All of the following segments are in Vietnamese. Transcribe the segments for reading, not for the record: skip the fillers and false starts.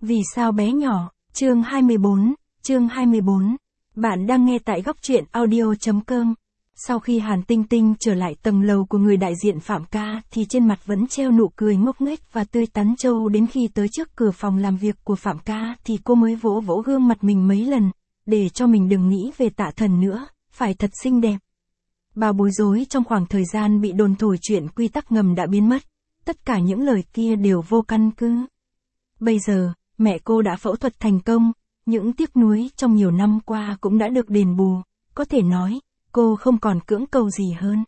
Vì sao bé nhỏ, chương 24. Bạn đang nghe tại góc truyện audio.com. Sau khi Hàn Tinh Tinh trở lại tầng lầu của người đại diện Phạm Ca thì trên mặt vẫn treo nụ cười ngốc nghếch và tươi tắn trâu đến khi tới trước cửa phòng làm việc của Phạm Ca thì cô mới vỗ vỗ gương mặt mình mấy lần, để cho mình đừng nghĩ về Tạ Thần nữa, phải thật xinh đẹp. Bao bối rối trong khoảng thời gian bị đồn thổi chuyện quy tắc ngầm đã biến mất, tất cả những lời kia đều vô căn cứ. Bây giờ, mẹ cô đã phẫu thuật thành công, những tiếc nuối trong nhiều năm qua cũng đã được đền bù, có thể nói, cô không còn cưỡng cầu gì hơn.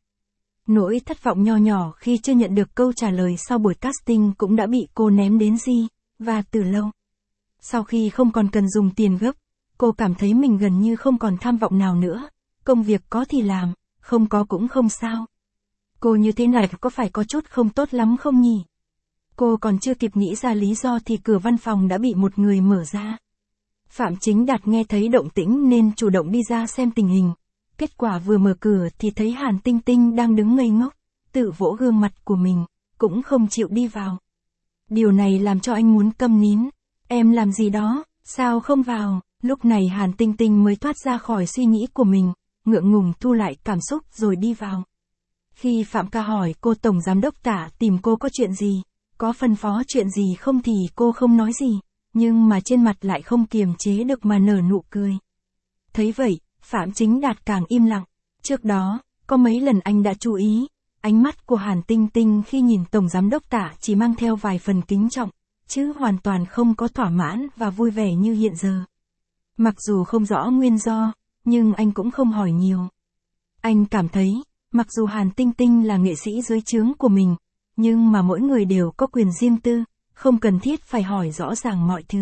Nỗi thất vọng nho nhỏ khi chưa nhận được câu trả lời sau buổi casting cũng đã bị cô ném đến và từ lâu. Sau khi không còn cần dùng tiền gấp, cô cảm thấy mình gần như không còn tham vọng nào nữa, công việc có thì làm, không có cũng không sao. Cô như thế này có phải có chút không tốt lắm không nhỉ? Cô còn chưa kịp nghĩ ra lý do thì cửa văn phòng đã bị một người mở ra. Phạm Chính Đạt nghe thấy động tĩnh nên chủ động đi ra xem tình hình. Kết quả vừa mở cửa thì thấy Hàn Tinh Tinh đang đứng ngây ngốc, tự vỗ gương mặt của mình, cũng không chịu đi vào. Điều này làm cho anh muốn câm nín. Em làm gì đó, sao không vào? Lúc này Hàn Tinh Tinh mới thoát ra khỏi suy nghĩ của mình, ngượng ngùng thu lại cảm xúc rồi đi vào. Khi Phạm Ca hỏi cô tổng giám đốc Tạ tìm cô có chuyện gì, có phân phó chuyện gì không thì cô không nói gì, nhưng mà trên mặt lại không kiềm chế được mà nở nụ cười. Thấy vậy, Phạm Chính Đạt càng im lặng. Trước đó, có mấy lần anh đã chú ý, ánh mắt của Hàn Tinh Tinh khi nhìn tổng giám đốc Tạ chỉ mang theo vài phần kính trọng, chứ hoàn toàn không có thỏa mãn và vui vẻ như hiện giờ. Mặc dù không rõ nguyên do, nhưng anh cũng không hỏi nhiều. Anh cảm thấy, mặc dù Hàn Tinh Tinh là nghệ sĩ dưới trướng của mình, nhưng mà mỗi người đều có quyền riêng tư, không cần thiết phải hỏi rõ ràng mọi thứ.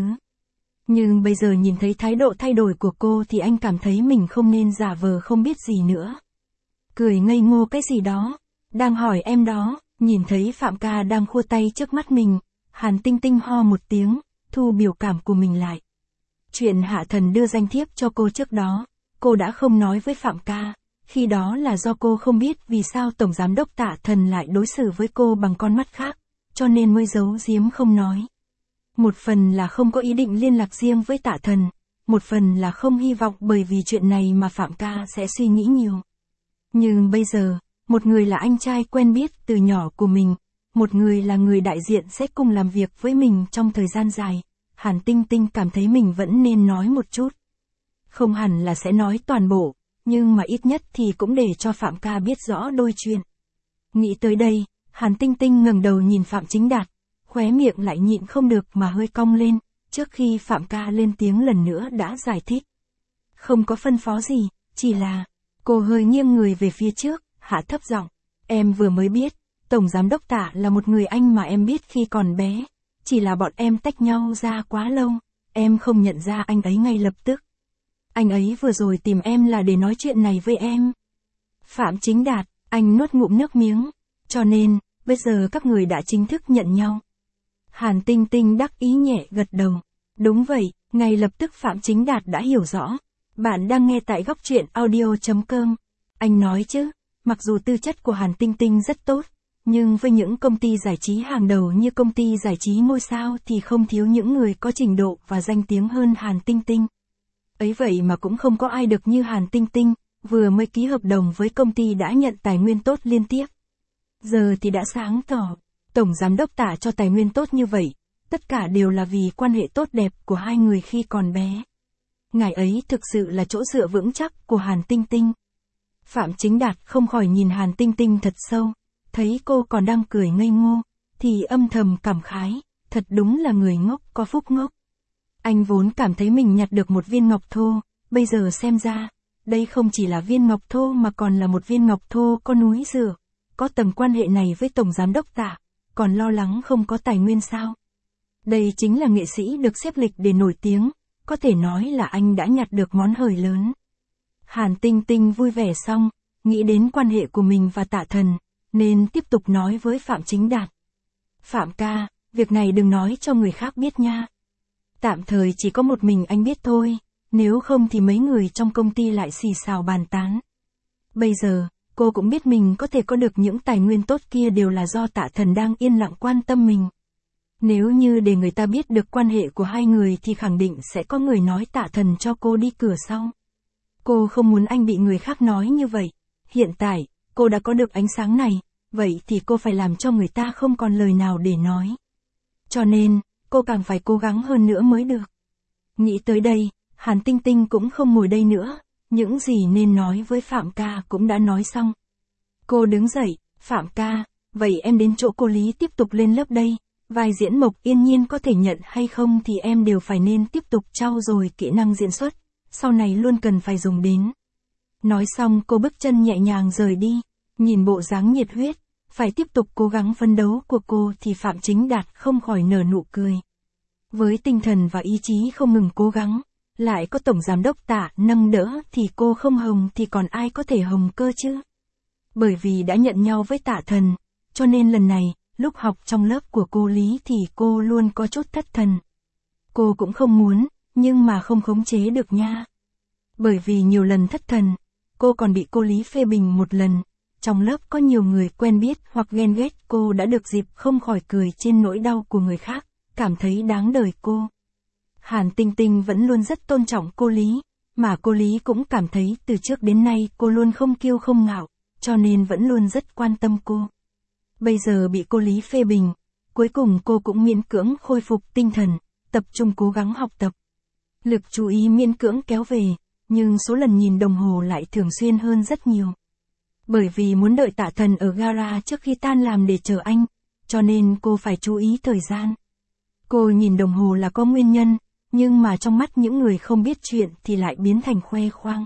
Nhưng bây giờ nhìn thấy thái độ thay đổi của cô thì anh cảm thấy mình không nên giả vờ không biết gì nữa. Cười ngây ngô cái gì đó, đang hỏi em đó, nhìn thấy Phạm Ca đang khua tay trước mắt mình, Hàn Tinh Tinh ho một tiếng, thu biểu cảm của mình lại. Chuyện Hạ Thần đưa danh thiếp cho cô trước đó, cô đã không nói với Phạm Ca. Khi đó là do cô không biết vì sao Tổng Giám đốc Tạ Thần lại đối xử với cô bằng con mắt khác, cho nên mới giấu giếm không nói. Một phần là không có ý định liên lạc riêng với Tạ Thần, một phần là không hy vọng bởi vì chuyện này mà Phạm Ca sẽ suy nghĩ nhiều. Nhưng bây giờ, một người là anh trai quen biết từ nhỏ của mình, một người là người đại diện sẽ cùng làm việc với mình trong thời gian dài, Hàn Tinh Tinh cảm thấy mình vẫn nên nói một chút. Không hẳn là sẽ nói toàn bộ, nhưng mà ít nhất thì cũng để cho Phạm Ca biết rõ đôi chuyện. Nghĩ tới đây, Hàn Tinh Tinh ngẩng đầu nhìn Phạm Chính Đạt, khóe miệng lại nhịn không được mà hơi cong lên, trước khi Phạm Ca lên tiếng lần nữa đã giải thích. Không có phân phó gì, chỉ là, cô hơi nghiêng người về phía trước, hạ thấp giọng, em vừa mới biết, Tổng Giám đốc Tạ là một người anh mà em biết khi còn bé, chỉ là bọn em tách nhau ra quá lâu, em không nhận ra anh ấy ngay lập tức. Anh ấy vừa rồi tìm em là để nói chuyện này với em. Phạm Chính Đạt, anh nuốt ngụm nước miếng, cho nên, bây giờ các người đã chính thức nhận nhau. Hàn Tinh Tinh đắc ý nhẹ gật đầu. Đúng vậy, ngay lập tức Phạm Chính Đạt đã hiểu rõ. Bạn đang nghe tại góc truyện audio.com. Anh nói chứ, mặc dù tư chất của Hàn Tinh Tinh rất tốt, nhưng với những công ty giải trí hàng đầu như công ty giải trí ngôi sao thì không thiếu những người có trình độ và danh tiếng hơn Hàn Tinh Tinh. Ấy vậy mà cũng không có ai được như Hàn Tinh Tinh, vừa mới ký hợp đồng với công ty đã nhận tài nguyên tốt liên tiếp. Giờ thì đã sáng tỏ, Tổng Giám đốc Tạ cho tài nguyên tốt như vậy, tất cả đều là vì quan hệ tốt đẹp của hai người khi còn bé. Ngài ấy thực sự là chỗ dựa vững chắc của Hàn Tinh Tinh. Phạm Chính Đạt không khỏi nhìn Hàn Tinh Tinh thật sâu, thấy cô còn đang cười ngây ngô, thì âm thầm cảm khái, thật đúng là người ngốc có phúc ngốc. Anh vốn cảm thấy mình nhặt được một viên ngọc thô, bây giờ xem ra, đây không chỉ là viên ngọc thô mà còn là một viên ngọc thô có núi rửa, có tầng quan hệ này với Tổng Giám đốc Tạ, còn lo lắng không có tài nguyên sao. Đây chính là nghệ sĩ được xếp lịch để nổi tiếng, có thể nói là anh đã nhặt được món hời lớn. Hàn Tinh Tinh vui vẻ xong, nghĩ đến quan hệ của mình và Tạ Thần, nên tiếp tục nói với Phạm Chính Đạt. Phạm ca, việc này đừng nói cho người khác biết nha. Tạm thời chỉ có một mình anh biết thôi, nếu không thì mấy người trong công ty lại xì xào bàn tán. Bây giờ, cô cũng biết mình có thể có được những tài nguyên tốt kia đều là do Tạ Thần đang yên lặng quan tâm mình. Nếu như để người ta biết được quan hệ của hai người thì khẳng định sẽ có người nói Tạ Thần cho cô đi cửa sau. Cô không muốn anh bị người khác nói như vậy. Hiện tại, cô đã có được ánh sáng này, vậy thì cô phải làm cho người ta không còn lời nào để nói. Cho nên, cô càng phải cố gắng hơn nữa mới được. Nghĩ tới đây, Hàn Tinh Tinh cũng không ngồi đây nữa, những gì nên nói với Phạm ca cũng đã nói xong. Cô đứng dậy, Phạm ca, vậy em đến chỗ cô Lý tiếp tục lên lớp đây, vai diễn Mộc Yên Nhiên có thể nhận hay không thì em đều phải nên tiếp tục trau dồi kỹ năng diễn xuất, sau này luôn cần phải dùng đến. Nói xong cô bước chân nhẹ nhàng rời đi, nhìn bộ dáng nhiệt huyết, phải tiếp tục cố gắng phấn đấu của cô thì Phạm Chính Đạt không khỏi nở nụ cười. Với tinh thần và ý chí không ngừng cố gắng, lại có Tổng Giám đốc Tạ nâng đỡ thì cô không hồng thì còn ai có thể hồng cơ chứ. Bởi vì đã nhận nhau với Tạ Thần, cho nên lần này, lúc học trong lớp của cô Lý thì cô luôn có chút thất thần. Cô cũng không muốn, nhưng mà không khống chế được nha. Bởi vì nhiều lần thất thần, cô còn bị cô Lý phê bình một lần. Trong lớp có nhiều người quen biết hoặc ghen ghét cô đã được dịp không khỏi cười trên nỗi đau của người khác, cảm thấy đáng đời cô. Hàn Tinh Tinh vẫn luôn rất tôn trọng cô Lý, mà cô Lý cũng cảm thấy từ trước đến nay cô luôn không kiêu không ngạo, cho nên vẫn luôn rất quan tâm cô. Bây giờ bị cô Lý phê bình, cuối cùng cô cũng miễn cưỡng khôi phục tinh thần, tập trung cố gắng học tập. Lực chú ý miễn cưỡng kéo về, nhưng số lần nhìn đồng hồ lại thường xuyên hơn rất nhiều. Bởi vì muốn đợi Tạ Thần ở gara trước khi tan làm để chờ anh, cho nên cô phải chú ý thời gian. Cô nhìn đồng hồ là có nguyên nhân, nhưng mà trong mắt những người không biết chuyện thì lại biến thành khoe khoang.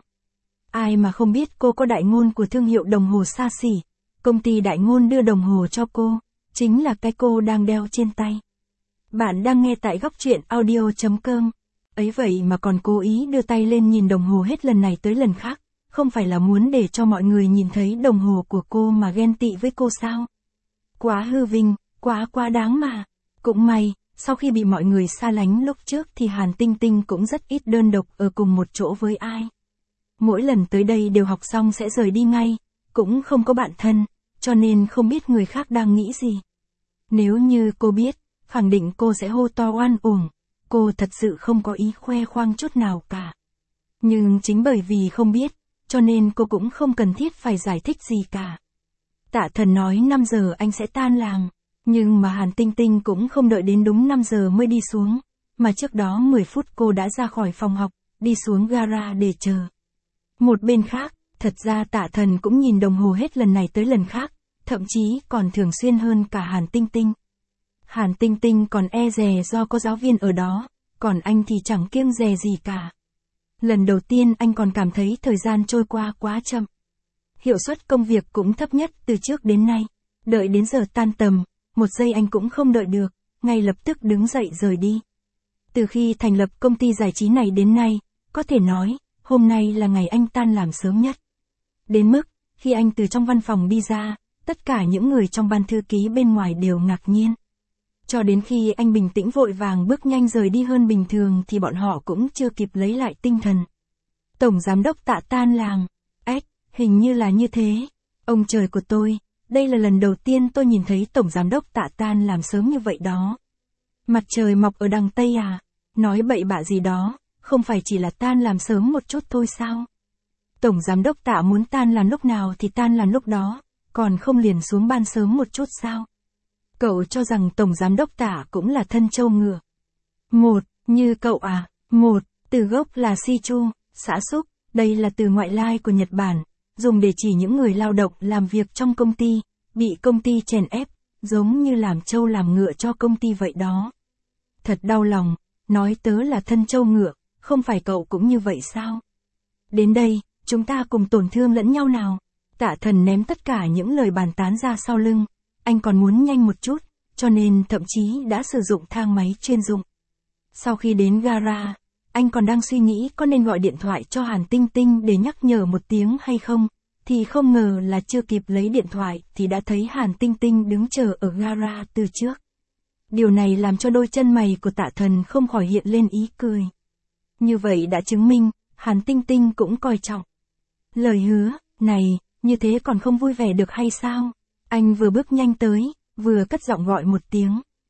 Ai mà không biết cô có đại ngôn của thương hiệu đồng hồ xa xỉ, công ty đại ngôn đưa đồng hồ cho cô, chính là cái cô đang đeo trên tay. Bạn đang nghe tại góc truyện audio.com. Ấy vậy mà còn cố ý đưa tay lên nhìn đồng hồ hết lần này tới lần khác, không phải là muốn để cho mọi người nhìn thấy đồng hồ của cô mà ghen tị với cô sao? Quá hư vinh, quá đáng mà. Cũng may, sau khi bị mọi người xa lánh lúc trước thì Hàn Tinh Tinh cũng rất ít đơn độc ở cùng một chỗ với ai. Mỗi lần tới đây đều học xong sẽ rời đi ngay, cũng không có bạn thân, cho nên không biết người khác đang nghĩ gì. Nếu như cô biết, khẳng định cô sẽ hô to oan uổng, cô thật sự không có ý khoe khoang chút nào cả. Nhưng chính bởi vì không biết, cho nên cô cũng không cần thiết phải giải thích gì cả. Tạ Thần nói 5 giờ anh sẽ tan làm, nhưng mà Hàn Tinh Tinh cũng không đợi đến đúng 5 giờ mới đi xuống, mà trước đó 10 phút cô đã ra khỏi phòng học, đi xuống gara để chờ. Một bên khác, thật ra Tạ Thần cũng nhìn đồng hồ hết lần này tới lần khác, thậm chí còn thường xuyên hơn cả Hàn Tinh Tinh. Hàn Tinh Tinh còn e dè do có giáo viên ở đó, còn anh thì chẳng kiêng dè gì cả. Lần đầu tiên anh còn cảm thấy thời gian trôi qua quá chậm. Hiệu suất công việc cũng thấp nhất từ trước đến nay. Đợi đến giờ tan tầm, 1 giây anh cũng không đợi được, ngay lập tức đứng dậy rời đi. Từ khi thành lập công ty giải trí này đến nay, có thể nói, hôm nay là ngày anh tan làm sớm nhất. Đến mức, khi anh từ trong văn phòng đi ra, tất cả những người trong ban thư ký bên ngoài đều ngạc nhiên. Cho đến khi anh bình tĩnh vội vàng bước nhanh rời đi hơn bình thường thì bọn họ cũng chưa kịp lấy lại tinh thần. Tổng Giám đốc Tạ tan làm. Hình như là như thế. Ông trời của tôi, đây là lần đầu tiên tôi nhìn thấy Tổng Giám đốc Tạ tan làm sớm như vậy đó. Mặt trời mọc ở đằng Tây à? Nói bậy bạ gì đó, không phải chỉ là tan làm sớm một chút thôi sao? Tổng Giám đốc Tạ muốn tan làm lúc nào thì tan làm lúc đó, còn không liền xuống ban sớm một chút sao? Cậu cho rằng Tổng Giám đốc Tạ cũng là thân trâu ngựa. Một, như cậu à? Một, từ gốc là Shichu, xã xúc, đây là từ ngoại lai của Nhật Bản, dùng để chỉ những người lao động làm việc trong công ty, bị công ty chèn ép, giống như làm trâu làm ngựa cho công ty vậy đó. Thật đau lòng, nói tớ là thân trâu ngựa, không phải cậu cũng như vậy sao? Đến đây, chúng ta cùng tổn thương lẫn nhau nào. Tạ Thần ném tất cả những lời bàn tán ra sau lưng, anh còn muốn nhanh một chút, cho nên thậm chí đã sử dụng thang máy chuyên dụng. Sau khi đến gara, anh còn đang suy nghĩ có nên gọi điện thoại cho Hàn Tinh Tinh để nhắc nhở một tiếng hay không, thì không ngờ là chưa kịp lấy điện thoại thì đã thấy Hàn Tinh Tinh đứng chờ ở gara từ trước. Điều này làm cho đôi chân mày của Tạ Thần không khỏi hiện lên ý cười. Như vậy đã chứng minh, Hàn Tinh Tinh cũng coi trọng. Lời hứa, này, như thế còn không vui vẻ được hay sao? Anh vừa bước nhanh tới, vừa cất giọng gọi một tiếng.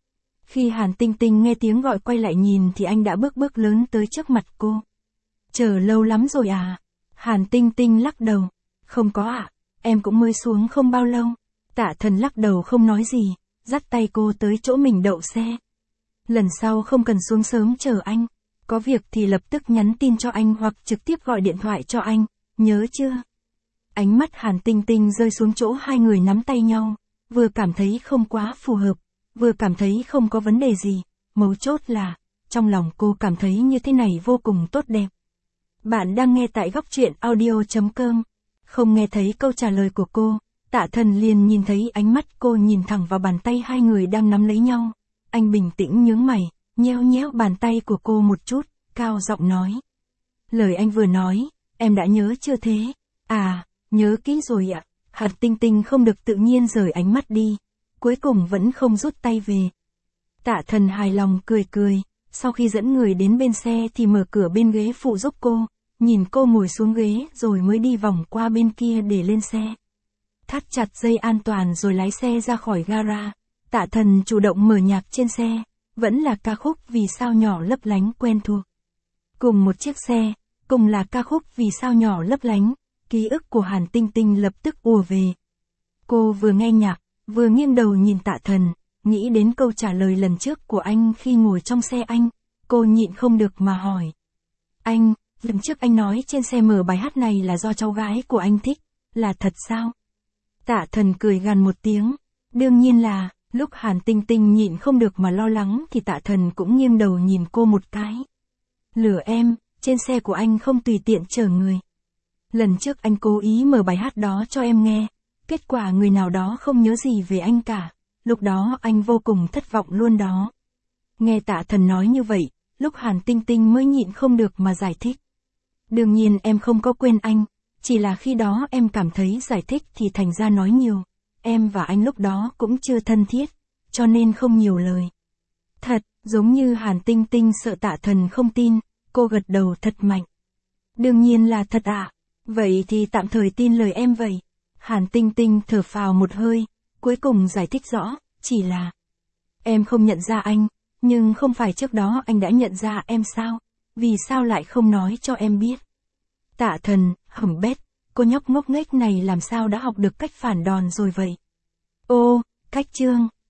Khi Hàn Tinh Tinh nghe tiếng gọi quay lại nhìn thì anh đã bước lớn tới trước mặt cô. Chờ lâu lắm rồi à? Hàn Tinh Tinh lắc đầu. Không có ạ, em cũng mới xuống không bao lâu. Tạ Thần lắc đầu không nói gì, dắt tay cô tới chỗ mình đậu xe. Lần sau không cần xuống sớm chờ anh. Có việc thì lập tức nhắn tin cho anh hoặc trực tiếp gọi điện thoại cho anh, nhớ chưa? Ánh mắt Hàn Tinh Tinh rơi xuống chỗ hai người nắm tay nhau, vừa cảm thấy không quá phù hợp, vừa cảm thấy không có vấn đề gì, mấu chốt là, trong lòng cô cảm thấy như thế này vô cùng tốt đẹp. Bạn đang nghe tại góc truyện audio.com. Không nghe thấy câu trả lời của cô, Tạ Thần liền nhìn thấy ánh mắt cô nhìn thẳng vào bàn tay hai người đang nắm lấy nhau. Anh bình tĩnh nhướng mày, nhéo nhéo bàn tay của cô một chút, cao giọng nói. Lời anh vừa nói, em đã nhớ chưa thế? À, nhớ kỹ rồi ạ. Hàn Tinh Tinh không được tự nhiên rời ánh mắt đi, cuối cùng vẫn không rút tay về. Tạ Thần hài lòng cười cười, sau khi dẫn người đến bên xe thì mở cửa bên ghế phụ giúp cô, nhìn cô ngồi xuống ghế rồi mới đi vòng qua bên kia để lên xe. Thắt chặt dây an toàn rồi lái xe ra khỏi gara, Tạ Thần chủ động mở nhạc trên xe, vẫn là ca khúc Vì sao nhỏ lấp lánh quen thuộc. Cùng một chiếc xe, cùng là ca khúc Vì sao nhỏ lấp lánh, ký ức của Hàn Tinh Tinh lập tức ùa về. Cô vừa nghe nhạc, vừa nghiêng đầu nhìn Tạ Thần, nghĩ đến câu trả lời lần trước của anh khi ngồi trong xe anh, cô nhịn không được mà hỏi. Anh, lần trước anh nói trên xe mở bài hát này là do cháu gái của anh thích, là thật sao? Tạ Thần cười gằn một tiếng, đương nhiên là, lúc Hàn Tinh Tinh nhịn không được mà lo lắng thì Tạ Thần cũng nghiêng đầu nhìn cô một cái. Lừa em, trên xe của anh không tùy tiện chở người. Lần trước anh cố ý mở bài hát đó cho em nghe, kết quả người nào đó không nhớ gì về anh cả, lúc đó anh vô cùng thất vọng luôn đó. Nghe Tạ Thần nói như vậy, lúc Hàn Tinh Tinh mới nhịn không được mà giải thích. Đương nhiên em không có quên anh, chỉ là khi đó em cảm thấy giải thích thì thành ra nói nhiều, em và anh lúc đó cũng chưa thân thiết, cho nên không nhiều lời. Thật, giống như Hàn Tinh Tinh sợ Tạ Thần không tin, cô gật đầu thật mạnh. Đương nhiên là thật ạ. Vậy thì tạm thời tin lời em vậy. Hàn Tinh Tinh thở phào một hơi, cuối cùng giải thích rõ, chỉ là em không nhận ra anh, nhưng không phải trước đó anh đã nhận ra em sao, vì sao lại không nói cho em biết. Tạ Thần, hửng bét, cô nhóc ngốc nghếch này làm sao đã học được cách phản đòn rồi vậy. Ô, cách chương.